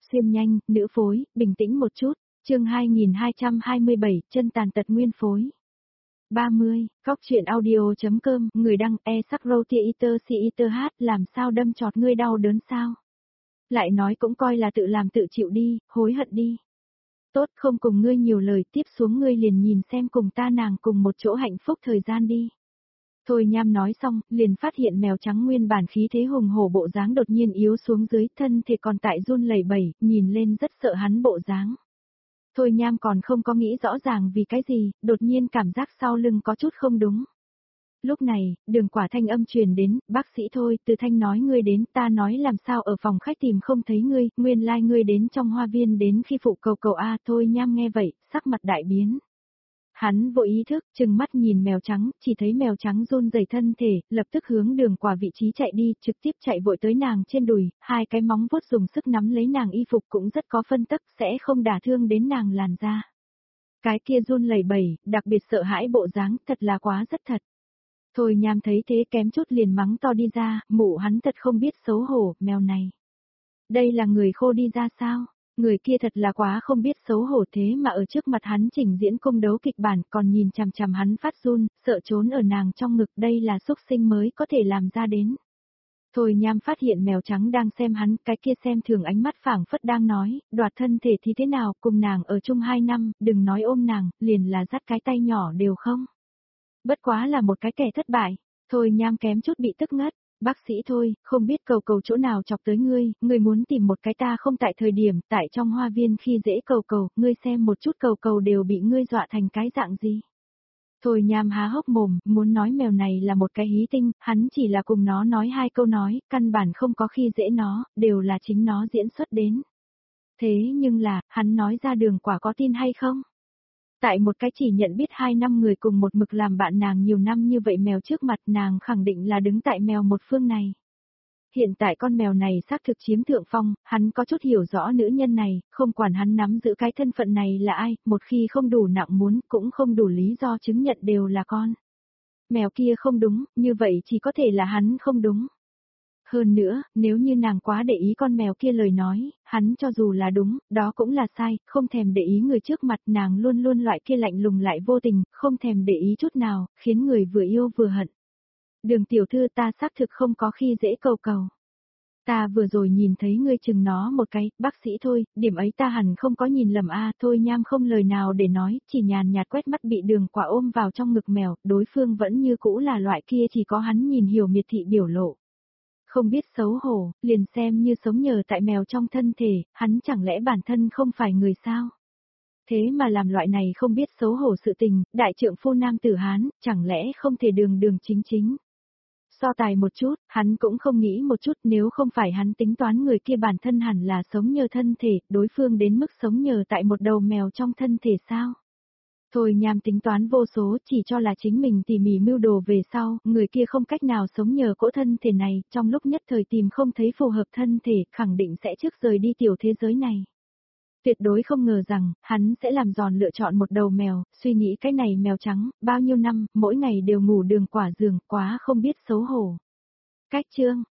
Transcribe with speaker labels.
Speaker 1: Xuyên nhanh, nữ phối, bình tĩnh một chút, chương 2227, chân tàn tật nguyên phối. 30, góc chuyện audio.com, người đăng sắc roti iter si iter hát, làm sao đâm chọt ngươi đau đớn sao? Lại nói cũng coi là tự làm tự chịu đi, hối hận đi. Tốt, không cùng ngươi nhiều lời, tiếp xuống ngươi liền nhìn xem cùng ta nàng cùng một chỗ hạnh phúc thời gian đi. Thôi Nham nói xong, liền phát hiện mèo trắng nguyên bản khí thế hùng hổ bộ dáng đột nhiên yếu xuống dưới, thân thể còn tại run lẩy bẩy, nhìn lên rất sợ hắn bộ dáng. Thôi Nham còn không có nghĩ rõ ràng vì cái gì, đột nhiên cảm giác sau lưng có chút không đúng. Lúc này, Đường Quả thanh âm truyền đến, bác sĩ Thôi, Từ Thanh nói ngươi đến, ta nói làm sao ở phòng khách tìm không thấy ngươi, nguyên lai ngươi đến trong hoa viên đến khi phụ cầu cầu a. Thôi Nham nghe vậy, sắc mặt đại biến. Hắn vội ý thức, chừng mắt nhìn mèo trắng, chỉ thấy mèo trắng run rẩy thân thể, lập tức hướng Đường Quả vị trí chạy đi, trực tiếp chạy vội tới nàng trên đùi, hai cái móng vuốt dùng sức nắm lấy nàng y phục cũng rất có phân tức, sẽ không đả thương đến nàng làn da. Cái kia run lẩy bẩy, đặc biệt sợ hãi bộ dáng, thật là quá rất thật. Thôi Nham thấy thế kém chút liền mắng to đi ra, mụ hắn thật không biết xấu hổ, mèo này. Đây là người khô đi ra sao? Người kia thật là quá không biết xấu hổ thế mà ở trước mặt hắn trình diễn cung đấu kịch bản còn nhìn chằm chằm hắn phát run, sợ trốn ở nàng trong ngực, đây là xúc sinh mới có thể làm ra đến. Thôi Nham phát hiện mèo trắng đang xem hắn, cái kia xem thường ánh mắt phảng phất đang nói, đoạt thân thể thì thế nào, cùng nàng ở chung 2 năm, đừng nói ôm nàng, liền là dắt cái tay nhỏ đều không. Bất quá là một cái kẻ thất bại, Thôi Nham kém chút bị tức ngất. Bác sĩ Thôi, không biết cầu cầu chỗ nào chọc tới ngươi muốn tìm một cái ta không tại thời điểm, tại trong hoa viên khi dễ cầu cầu, ngươi xem một chút cầu cầu đều bị ngươi dọa thành cái dạng gì. Thôi Nham há hốc mồm, muốn nói mèo này là một cái hí tinh, hắn chỉ là cùng nó nói 2 câu nói, căn bản không có khi dễ nó, đều là chính nó diễn xuất đến. Thế nhưng là, hắn nói ra Đường Quả có tin hay không? Tại một cái chỉ nhận biết 2 năm người cùng một mực làm bạn nàng nhiều năm như vậy mèo trước mặt nàng khẳng định là đứng tại mèo một phương này. Hiện tại con mèo này xác thực chiếm thượng phong, hắn có chút hiểu rõ nữ nhân này, không quản hắn nắm giữ cái thân phận này là ai, một khi không đủ nặng muốn cũng không đủ lý do chứng nhận đều là con. Mèo kia không đúng, như vậy chỉ có thể là hắn không đúng. Hơn nữa, nếu như nàng quá để ý con mèo kia lời nói, hắn cho dù là đúng, đó cũng là sai, không thèm để ý người trước mặt nàng luôn luôn loại kia lạnh lùng lại vô tình, không thèm để ý chút nào, khiến người vừa yêu vừa hận. Đường tiểu thư ta xác thực không có khi dễ cầu cầu. Ta vừa rồi nhìn thấy ngươi chừng nó một cái, bác sĩ Thôi, điểm ấy ta hẳn không có nhìn lầm a. Thôi Nham không lời nào để nói, chỉ nhàn nhạt quét mắt bị Đường Quả ôm vào trong ngực mèo, đối phương vẫn như cũ là loại kia chỉ có hắn nhìn hiểu miệt thị biểu lộ. Không biết xấu hổ, liền xem như sống nhờ tại mèo trong thân thể, hắn chẳng lẽ bản thân không phải người sao? Thế mà làm loại này không biết xấu hổ sự tình, đại trượng phu nam tử Hán, chẳng lẽ không thể đường đường chính chính? So tài một chút, hắn cũng không nghĩ một chút nếu không phải hắn tính toán người kia bản thân hẳn là sống nhờ thân thể, đối phương đến mức sống nhờ tại một đầu mèo trong thân thể sao? Thôi Nham tính toán vô số chỉ cho là chính mình tỉ mỉ mưu đồ về sau, người kia không cách nào sống nhờ cỗ thân thể này, trong lúc nhất thời tìm không thấy phù hợp thân thể, khẳng định sẽ trước rời đi tiểu thế giới này. Tuyệt đối không ngờ rằng, hắn sẽ làm giòn lựa chọn một đầu mèo, suy nghĩ cái này mèo trắng, bao nhiêu năm, mỗi ngày đều ngủ Đường Quả giường, quá không biết xấu hổ. Cách chương,